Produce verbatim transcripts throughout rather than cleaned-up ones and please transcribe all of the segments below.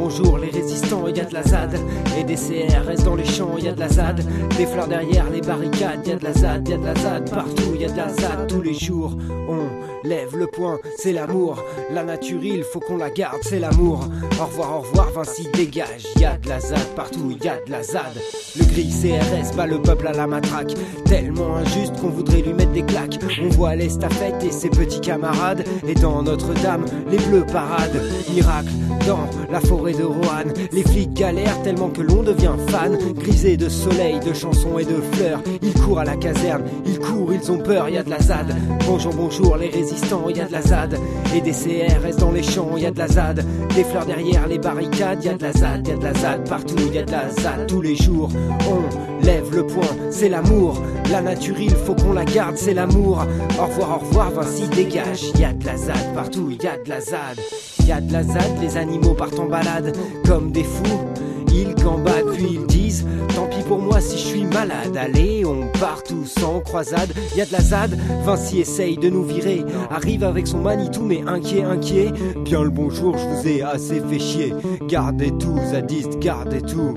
bonjour les résistants, y a de la Z A D. Et des C R S dans les champs, y a de la Z A D. Des fleurs derrière les barricades, y a de la Z A D, y a de la Z A D. Partout, y a de la Z A D. Tous les jours, on lève le poing, c'est l'amour. La nature, il faut qu'on la garde, c'est l'amour. Au revoir, au revoir, Vinci dégage. Y a de la Z A D partout, y a de la Z A D. Le gris C R S bat le peuple à la matraque, tellement injuste qu'on voudrait lui mettre des claques. On voit l'estafette et ses petits camarades, et dans Notre-Dame, les bleus paradent. Miracle dans la forêt de Roanne, les flics galèrent tellement que l'on devient fan. Grisés de soleil, de chansons et de fleurs, ils courent à la caserne, ils courent, ils ont peur, y a de la Z A D. Bonjour, bonjour les résistants, y a de la Z A D. Et des C R S dans les champs, y a de la Z A D. Des fleurs derrière les barricades, y a de la Z A D, y a de la Z A D. Partout, y a de la Z A D. Tous les jours, on lève le poing, c'est l'amour. La nature, il faut qu'on la garde, c'est l'amour. Au revoir, au revoir, Vinci dégage. Y a de la Z A D partout, y a de la Z A D. Y a de la Z A D, les animaux partent en balade comme des fous. Ils gambadent puis ils disent tant pis pour moi si je suis malade. Allez, on part tous en croisade. Y a de la Z A D, Vinci essaye de nous virer. Arrive avec son Manitou mais inquiet, inquiet. Bien le bonjour, je vous ai assez fait chier. Gardez tout, zadiste, gardez tout.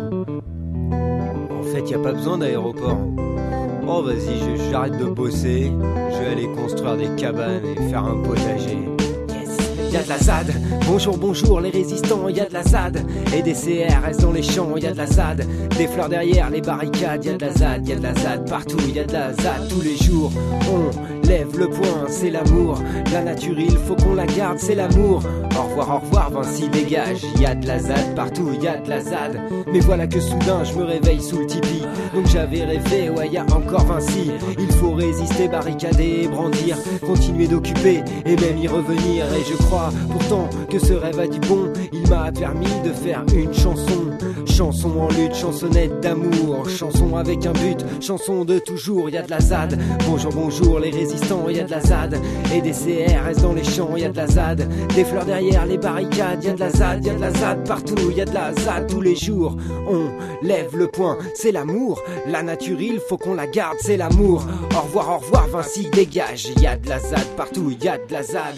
En fait, y a pas besoin d'aéroport. Oh vas-y, je- j'arrête de bosser. Je vais aller construire des cabanes et faire un potager. Y'a de la Z A D, bonjour bonjour les résistants, y'a de la Z A D. Et des C R S dans les champs, y'a de la Z A D. Des fleurs derrière les barricades, y'a de la Z A D, y'a de la Z A D. Partout, y'a de la Z A D. Tous les jours, on lève le poing, c'est l'amour. La nature, il faut qu'on la garde, c'est l'amour. Au revoir, au revoir, Vinci dégage. Y'a de la Z A D partout, y'a de la Z A D. Mais voilà que soudain je me réveille sous le tipi. Donc j'avais rêvé, ouais y'a encore Vinci. Il faut résister, barricader et brandir, continuer d'occuper et même y revenir. Et je crois pourtant que ce rêve a du bon. Il m'a permis de faire une chanson. Chanson en lutte, chansonnette d'amour. Chanson avec un but, chanson de toujours. Y'a de la Z A D, bonjour bonjour les résistants, y'a de la Z A D. Et des C R S dans les champs, y'a de la Z A D. Des fleurs derrière les barricades, y'a de la Z A D, y'a de la Z A D. Partout, y'a de la Z A D. Tous les jours, on lève le poing, c'est l'amour. La nature, il faut qu'on la garde, c'est l'amour. Au revoir, au revoir, Vinci dégage. Y'a de la Z A D partout, y'a de la Z A D.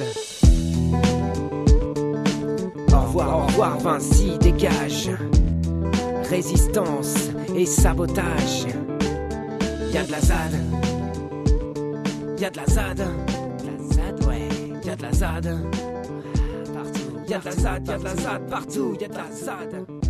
Au revoir, au revoir, Vinci dégage. Résistance et sabotage. Y'a de la Z A D. Y'a de la Z A D. La Z A D, ouais. Y'a de la Z A D. Partout. Y'a de la Z A D, y'a de la Z A D partout. Y'a de la Z A D.